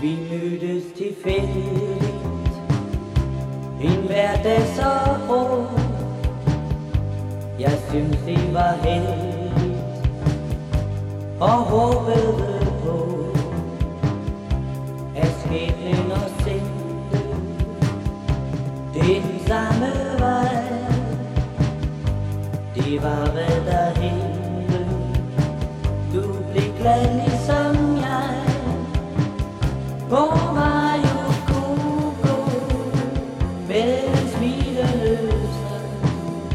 Vi mødtes tilfældigt en hverdag så rå. Jeg synes det var heldigt og håbede på, at skæbnen os sendte den samme vej. Det var hvad der hændte, du blev glad ligesom jeg. Hvor var jo Google med en smilende strand.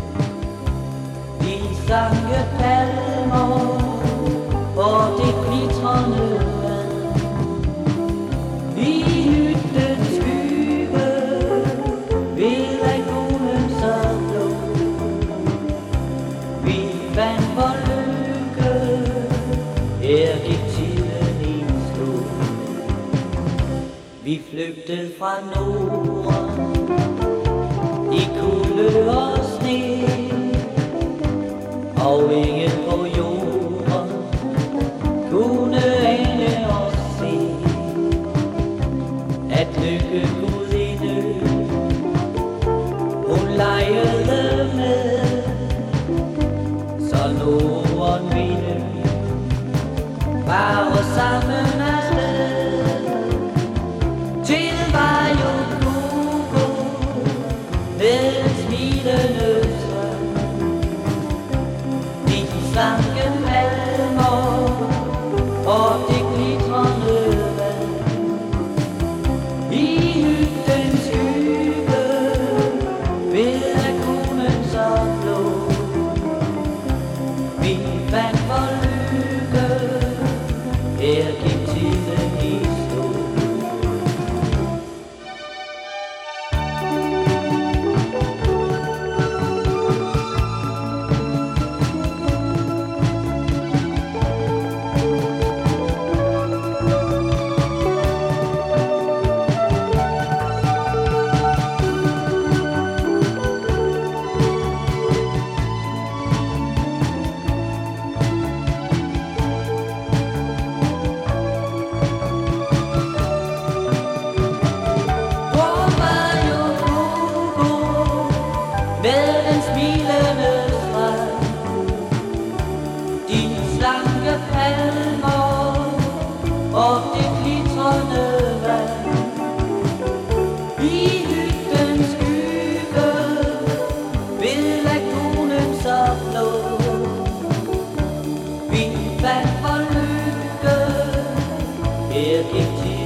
Vi sang palmer og det glitrende vand. I hyttens skygge ved lagunen så blå. Vi fandt vor lykke, her gik tiden i stå. Vi flygtede fra Norden i kulde og sne, og ingen på jorden kunne ane os se, at lykke gudinde hun legede med, så Norden ville bare sammen afsted. Til var jo Google med en smilende strand. De slanke palmer og det glitrende vand. I hyttens skygge ved lagunen så blå. Vi fandt vor lykke, her gik tiden i stå. Med den smilende strand, de slanke palmer og det glitrende vand. I hyttens skygge ved lagunen så blå. Vi fandt vor lykke, her gik tiden.